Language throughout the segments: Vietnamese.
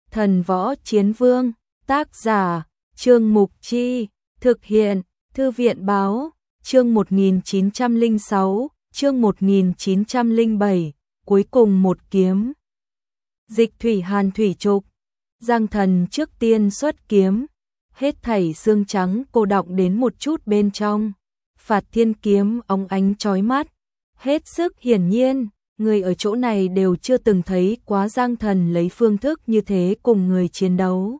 Thần Võ Chiến Vương, tác giả, Trương Mục Chi, thực hiện, Thư viện báo, chương 1906, chương 1907, cuối cùng một kiếm. Dịch thủy hàn thủy trục, Giang Thần trước tiên xuất kiếm, hết thảy xương trắng cô đọng đến một chút bên trong. Phạt thiên kiếm óng ánh chói mắt, hết sức hiển nhiên, người ở chỗ này đều chưa từng thấy quá Giang Thần lấy phương thức như thế cùng người chiến đấu.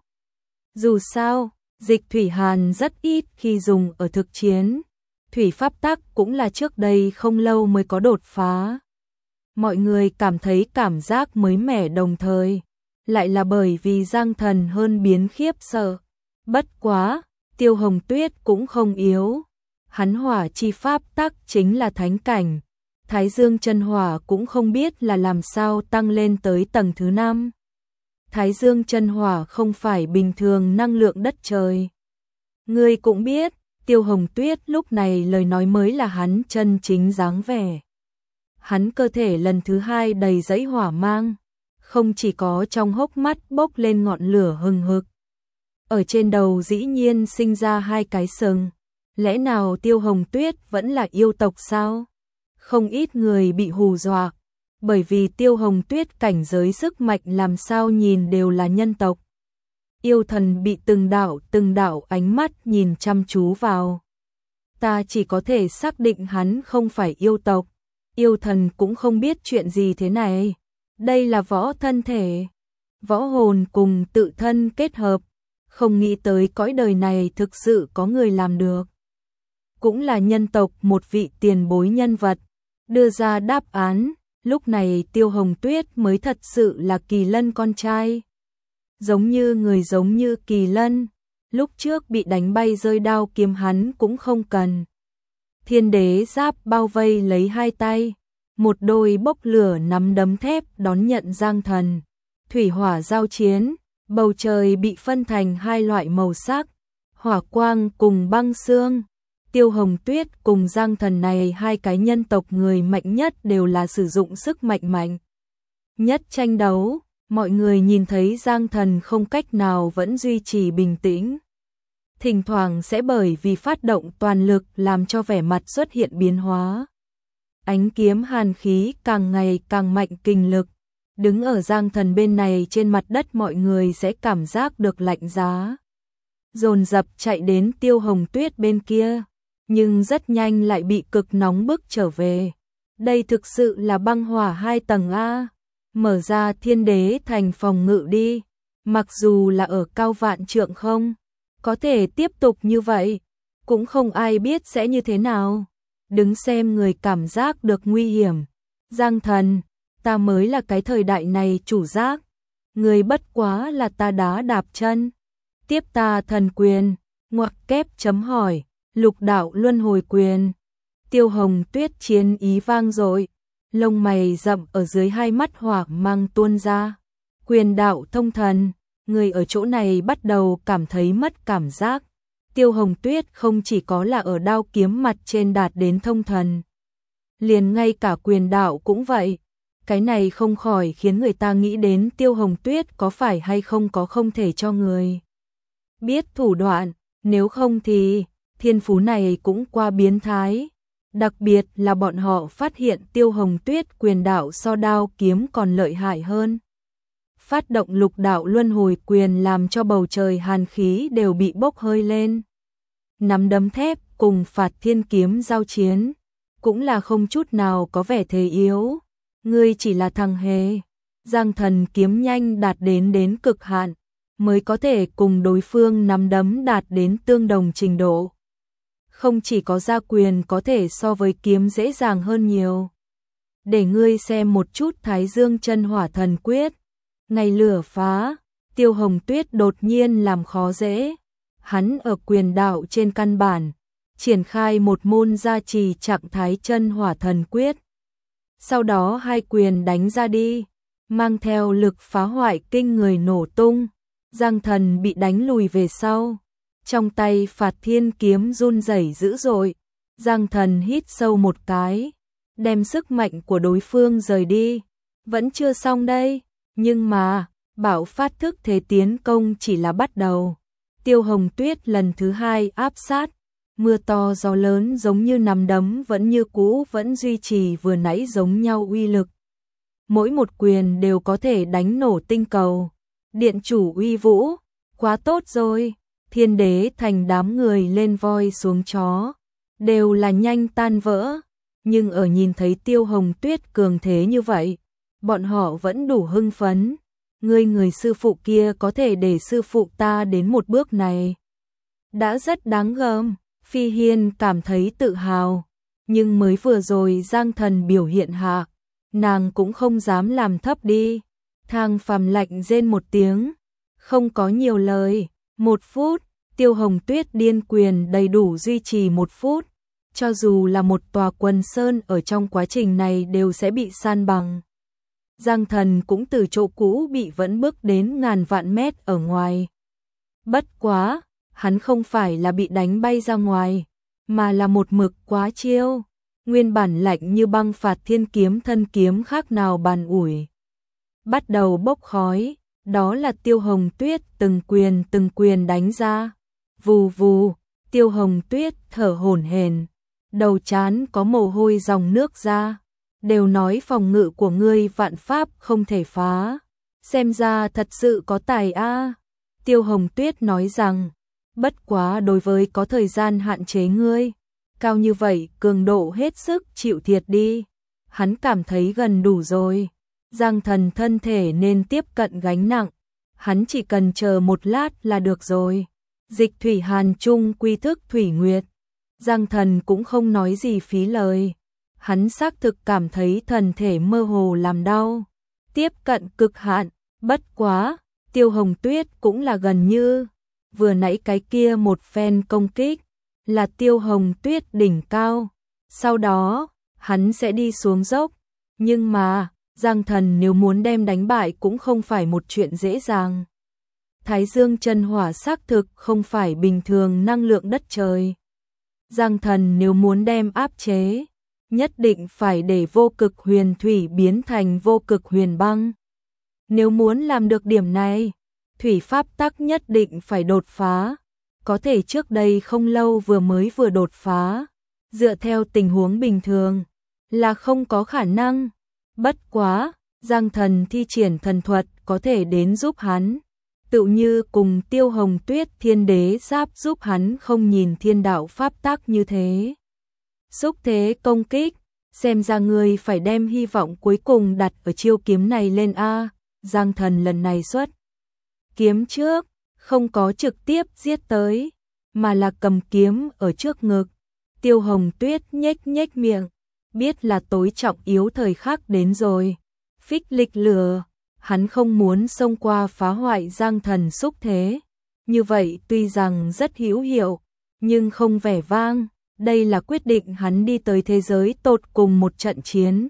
Dù sao, dịch thủy hàn rất ít khi dùng ở thực chiến, thủy pháp tắc cũng là trước đây không lâu mới có đột phá. Mọi người cảm thấy cảm giác mới mẻ đồng thời, lại là bởi vì Giang Thần hơn biến khiếp sợ. Bất quá, Tiêu Hồng Tuyết cũng không yếu, hắn hỏa chi pháp tắc chính là thánh cảnh. Thái Dương chân hỏa cũng không biết là làm sao tăng lên tới tầng thứ 5. Thái Dương chân hỏa không phải bình thường năng lượng đất trời. Ngươi cũng biết, Tiêu Hồng Tuyết lúc này lời nói mới là hắn chân chính dáng vẻ. Hắn cơ thể lần thứ 2 đầy dẫy hỏa mang, không chỉ có trong hốc mắt bốc lên ngọn lửa hừng hực. Ở trên đầu dĩ nhiên sinh ra 2 cái sừng. Lẽ nào Tiêu Hồng Tuyết vẫn là yêu tộc sao? Không ít người bị hù dọa, bởi vì Tiêu Hồng Tuyết cảnh giới sức mạnh làm sao nhìn đều là nhân tộc. Yêu thần bị từng đạo ánh mắt nhìn chăm chú vào. Ta chỉ có thể xác định hắn không phải yêu tộc, yêu thần cũng không biết chuyện gì thế này. Đây là võ thân thể, võ hồn cùng tự thân kết hợp, không nghĩ tới cõi đời này thực sự có người làm được. Cũng là nhân tộc một vị tiền bối nhân vật đưa ra đáp án, lúc này Tiêu Hồng Tuyết mới thật sự là Kỳ Lân con trai. Giống như người giống như Kỳ Lân, lúc trước bị đánh bay rơi đao kiếm hắn cũng không cần. Thiên đế giáp bao vây lấy 2 tay, một đôi bốc lửa nắm đấm thép đón nhận Giang Thần. Thủy hỏa giao chiến, bầu trời bị phân thành 2 loại màu sắc, hỏa quang cùng băng xương. Tiêu Hồng Tuyết cùng Giang Thần này 2 cái nhân tộc người mạnh nhất đều là sử dụng sức mạnh nhất tranh đấu. Mọi người nhìn thấy Giang Thần không cách nào vẫn duy trì bình tĩnh. Thỉnh thoảng sẽ bởi vì phát động toàn lực làm cho vẻ mặt xuất hiện biến hóa. Ánh kiếm hàn khí càng ngày càng mạnh kinh lực. Đứng ở Giang Thần bên này trên mặt đất mọi người sẽ cảm giác được lạnh giá. Dồn dập chạy đến Tiêu Hồng Tuyết bên kia, nhưng rất nhanh lại bị cực nóng bức trở về. Đây thực sự là băng hỏa 2 tầng A. Mở ra thiên đế thành phòng ngự đi. Mặc dù là ở cao vạn trượng không có thể tiếp tục như vậy, cũng không ai biết sẽ như thế nào. Đứng xem người cảm giác được nguy hiểm. Giang Thần, ta mới là cái thời đại này chủ giác. Người bất quá là ta đá đạp chân. Tiếp ta thần quyền, ngoặc kép chấm hỏi, lục đạo luân hồi quyền. Tiêu Hồng Tuyết chiến ý vang dội, lông mày rậm ở dưới 2 mắt hỏa mang tuôn ra. Quyền đạo thông thần, người ở chỗ này bắt đầu cảm thấy mất cảm giác. Tiêu Hồng Tuyết không chỉ có là ở đao kiếm mặt trên đạt đến thông thần, liền ngay cả quyền đạo cũng vậy. Cái này không khỏi khiến người ta nghĩ đến Tiêu Hồng Tuyết có phải hay không có không thể cho người biết thủ đoạn, nếu không thì thiên phú này cũng qua biến thái. Đặc biệt là bọn họ phát hiện Tiêu Hồng Tuyết quyền đạo so đao kiếm còn lợi hại hơn. Phát động lục đạo luân hồi quyền làm cho bầu trời hàn khí đều bị bốc hơi lên. Nắm đấm thép cùng phạt thiên kiếm giao chiến, cũng là không chút nào có vẻ thế yếu. Ngươi chỉ là thằng hề. Giang Thần kiếm nhanh đạt đến cực hạn, mới có thể cùng đối phương nắm đấm đạt đến tương đồng trình độ. Không chỉ có ra quyền có thể so với kiếm dễ dàng hơn nhiều. Để ngươi xem một chút Thái Dương chân hỏa thần quyết. Ngày lửa phá, Tiêu Hồng Tuyết đột nhiên làm khó dễ. Hắn ở quyền đạo trên căn bản, triển khai một môn gia trì trạng thái chân hỏa thần quyết. Sau đó 2 quyền đánh ra đi, mang theo lực phá hoại kinh người nổ tung. Giang Thần bị đánh lùi về sau. Trong tay phạt thiên kiếm run rẩy dữ dội. Giang Thần hít sâu một cái, đem sức mạnh của đối phương rời đi. Vẫn chưa xong đây, nhưng mà Bạo phát thức thế tiến công chỉ là bắt đầu. Tiêu Hồng Tuyết lần thứ hai áp sát, mưa to gió lớn giống như nắm đấm vẫn như cũ vẫn duy trì vừa nãy giống nhau uy lực. Mỗi một quyền đều có thể đánh nổ tinh cầu. Điện chủ uy vũ, quá tốt rồi. Thiên đế thành đám người lên voi xuống chó, đều là nhanh tan vỡ. Nhưng ở nhìn thấy Tiêu Hồng Tuyết cường thế như vậy, bọn họ vẫn đủ hưng phấn. Người sư phụ kia có thể để sư phụ ta đến một bước này, đã rất đáng gờm. Phi Hiên cảm thấy tự hào, nhưng mới vừa rồi Giang Thần biểu hiện hạ, nàng cũng không dám làm thấp đi. Thang Phàm lạnh rên một tiếng, không có nhiều lời. 1 phút, Tiêu Hồng Tuyết điên quyền đầy đủ duy trì 1 phút. Cho dù là một tòa quần sơn ở trong quá trình này đều sẽ bị san bằng. Giang Thần cũng từ chỗ cũ bị vẫn bước đến ngàn vạn mét ở ngoài. Bất quá, hắn không phải là bị đánh bay ra ngoài, mà là một mực quá chiêu. Nguyên bản lạnh như băng Phạt Thiên kiếm thân kiếm khác nào bàn ủi, bắt đầu bốc khói, đó là Tiêu Hồng Tuyết từng quyền đánh ra. Vù vù, Tiêu Hồng Tuyết thở hổn hển, đầu trán có mồ hôi dòng nước ra. Đều nói phòng ngự của ngươi vạn pháp không thể phá, xem ra thật sự có tài a. Tiêu Hồng Tuyết nói rằng, bất quá đối với có thời gian hạn chế ngươi, cao như vậy cường độ hết sức chịu thiệt đi. Hắn cảm thấy gần đủ rồi. Giang Thần thân thể nên tiếp cận gánh nặng, hắn chỉ cần chờ một lát là được rồi. Dịch thủy hàn trung quy thức thủy nguyệt. Giang Thần cũng không nói gì phí lời. Hắn xác thực cảm thấy thân thể mơ hồ làm đau, tiếp cận cực hạn. Bất quá, Tiêu Hồng Tuyết cũng là gần như vừa nãy cái kia một phen công kích là Tiêu Hồng Tuyết đỉnh cao, sau đó hắn sẽ đi xuống dốc. Nhưng mà Giang Thần nếu muốn đem đánh bại cũng không phải một chuyện dễ dàng. Thái Dương chân hỏa xác thực không phải bình thường năng lượng đất trời. Giang Thần nếu muốn đem áp chế, nhất định phải để vô cực huyền thủy biến thành vô cực huyền băng. Nếu muốn làm được điểm này, thủy pháp tắc nhất định phải đột phá. Có thể trước đây không lâu vừa đột phá, dựa theo tình huống bình thường là không có khả năng. Bất quá, Giang Thần thi triển thần thuật có thể đến giúp hắn, tự như cùng Tiêu Hồng Tuyết thiên đế giáp giúp hắn không nhìn thiên đạo pháp tắc như thế. Xúc thế công kích, xem ra ngươi phải đem hy vọng cuối cùng đặt ở chiêu kiếm này lên a. Giang Thần lần này xuất kiếm trước, không có trực tiếp giết tới, mà là cầm kiếm ở trước ngực. Tiêu Hồng Tuyết nhếch miệng, biết là tối trọng yếu thời khắc đến rồi. Phích lịch lửa, hắn không muốn xông qua phá hoại Giang Thần xúc thế. Như vậy tuy rằng rất hữu hiệu, nhưng không vẻ vang. Đây là quyết định hắn đi tới thế giới tột cùng một trận chiến.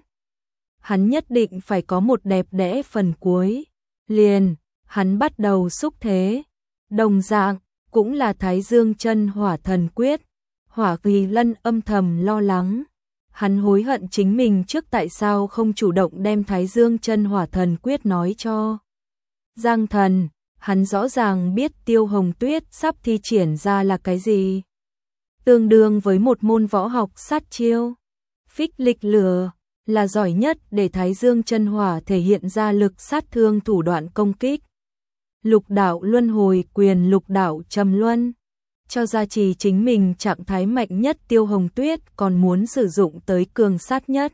Hắn nhất định phải có một đẹp đẽ phần cuối. Liền, hắn bắt đầu xúc thế. Đồng dạng, cũng là Thái Dương chân hỏa thần quyết. Hỏa Kỳ Lân âm thầm lo lắng. Hắn hối hận chính mình trước tại sao không chủ động đem Thái Dương chân hỏa thần quyết nói cho Giang Thần. Hắn rõ ràng biết Tiêu Hồng Tuyết sắp thi triển ra là cái gì. Tương đương với một môn võ học sát chiêu. Phích lịch lửa là giỏi nhất để Thái Dương chân hỏa thể hiện ra lực sát thương thủ đoạn công kích. Lục đạo luân hồi quyền, lục đạo trầm luân. Cho gia trì chính mình trạng thái mạnh nhất, Tiêu Hồng Tuyết còn muốn sử dụng tới cường sát nhất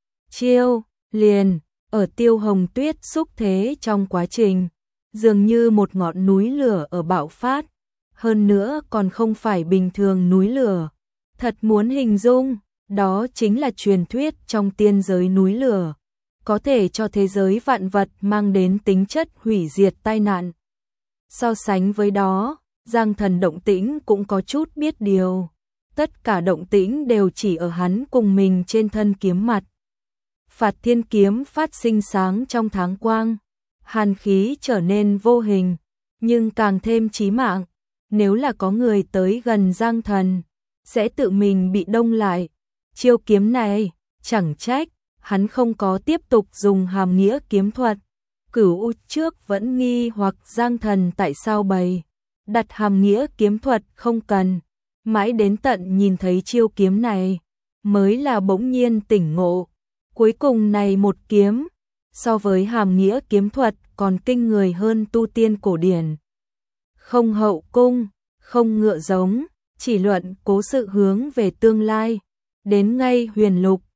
chiêu. Liền, ở Tiêu Hồng Tuyết xúc thế trong quá trình, dường như một ngọn núi lửa ở bạo phát. Hơn nữa còn không phải bình thường núi lửa. Thật muốn hình dung, đó chính là truyền thuyết trong tiên giới núi lửa, có thể cho thế giới vạn vật mang đến tính chất hủy diệt tai nạn. So sánh với đó, Giang Thần động tĩnh cũng có chút biết điều. Tất cả động tĩnh đều chỉ ở hắn cùng mình trên thân kiếm mặt. Phạt Thiên kiếm phát sinh sáng trong tháng quang, hàn khí trở nên vô hình, nhưng càng thêm chí mạng. Nếu là có người tới gần Giang Thần, sẽ tự mình bị đông lại. Chiêu kiếm này, chẳng trách hắn không có tiếp tục dùng hàm nghĩa kiếm thuật. Cửu trước vẫn nghi hoặc Giang Thần tại sao bày đặt hàm nghĩa kiếm thuật không cần, mãi đến tận nhìn thấy chiêu kiếm này mới là bỗng nhiên tỉnh ngộ. Cuối cùng này một kiếm, so với hàm nghĩa kiếm thuật còn kinh người hơn tu tiên cổ điển. Không hậu cung, không ngựa giống, chỉ luận cố sự hướng về tương lai, đến ngay huyền lục,